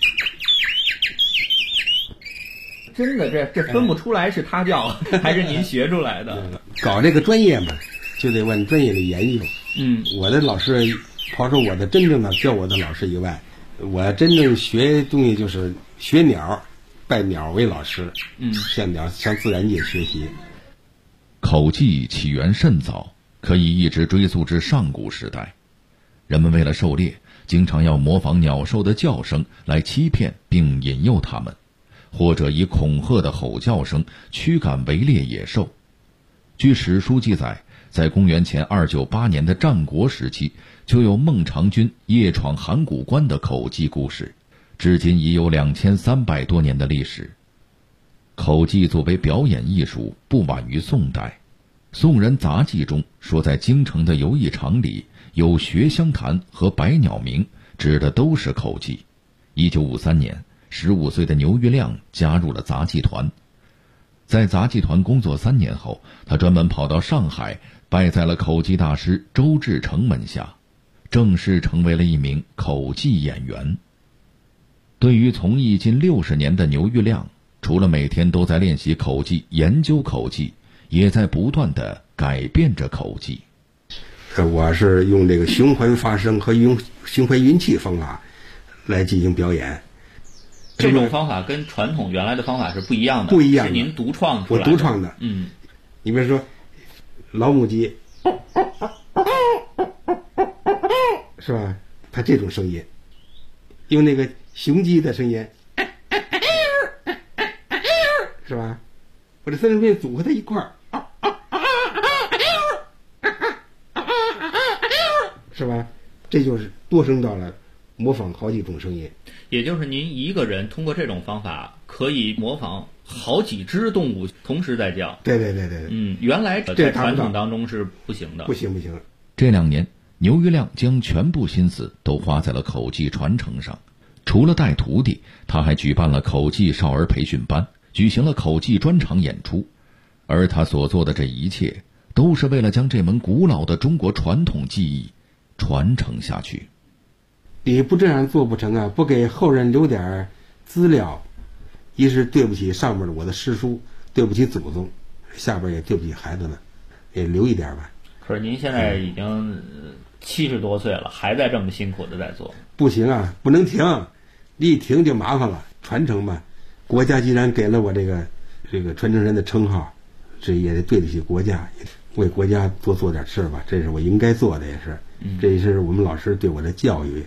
真的，这分不出来是他叫还是您学出来的。 搞这个专业嘛，就得往专业里研究。我的老师，刨除我的真正的教我的老师以外，我真正学东西就是学鸟，拜鸟为老师。向自然界学习。 口技起源甚早，可以一直追溯至上古时代。人们为了狩猎，经常要模仿鸟兽的叫声来欺骗并引诱它们，或者以恐吓的吼叫声驱赶围猎野兽。据史书记载，在公元前298年的战国时期，就有孟尝君夜闯函谷关的口技故事，至今已有2300多年的历史。口技作为表演艺术，不晚于宋代。宋人杂记中说，在京城的游艺场里有学香坛和百鸟鸣，指的都是口技。1953年，15岁的牛玉亮加入了杂技团。在杂技团工作3年后，他专门跑到上海，拜在了口技大师周志成门下，正式成为了一名口技演员。对于从艺近60年的牛玉亮，除了每天都在练习口技、研究口技，也在不断地改变着口技。 我是用这个循环发声和用循环运气方法来进行表演。 这种方法跟传统原来的方法是不一样的， 不一样的， 是您独创出来的。 我独创的。你比如说老母鸡，是吧？它这种声音，用那个雄鸡的声音，是吧？我这三声变组合在一块儿，是吧？这就是多声道了，模仿好几种声音。 也就是您一个人通过这种方法可以模仿好几只动物同时在叫。 对。 原来在传统当中是不行的。 不行。 这2年，牛玉亮将全部心思都花在了口技传承上。除了带徒弟，他还举办了口技少儿培训班，举行了口技专场演出。而他所做的这一切，都是为了将这门古老的中国传统技艺传承下去。 你不这样做不成啊！不给后人留点资料，一是对不起上面的我的师叔，对不起祖宗，下边也对不起孩子们，也留一点吧。 可是您现在已经70多岁了，还在这么辛苦的在做。 不行啊，不能停，你一停就麻烦了。传承嘛，国家既然给了我这个传承人的称号，这也得对得起国家，为国家多做点事吧，这是我应该做的，也是，这也是我们老师对我的教育。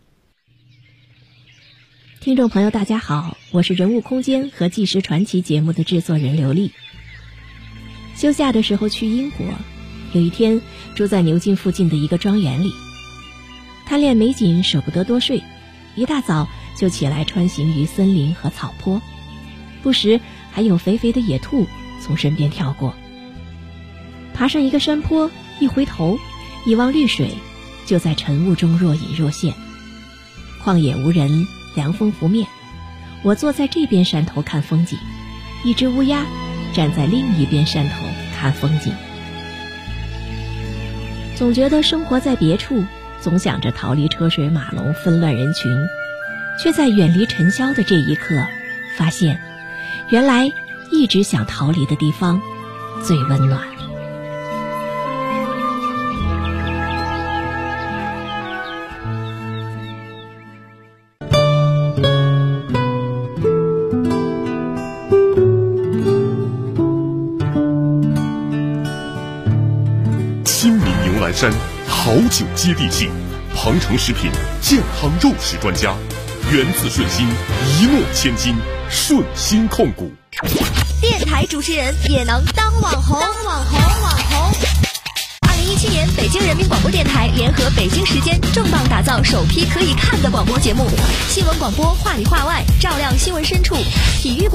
听众朋友大家好，我是人物空间和纪实传奇节目的制作人刘丽。休假的时候去英国，有一天住在牛津附近的一个庄园里，贪恋美景舍不得多睡，一大早就起来穿行于森林和草坡，不时还有肥肥的野兔从身边跳过。爬上一个山坡，一回头一望绿水，就在晨雾中若隐若现。旷野无人，凉风拂面，我坐在这边山头看风景，一只乌鸦站在另一边山头看风景。总觉得生活在别处，总想着逃离车水马龙纷乱人群，却在远离尘嚣的这一刻，发现原来一直想逃离的地方最温暖。 山好酒接地气， 鹏程食品健康肉食专家，源自顺心，一诺千金，顺心控股。 电台主持人也能当网红。2017年，北京人民广播电台联合北京时间重磅打造首批可以看的广播节目，新闻广播话里话外，照亮新闻深处，体育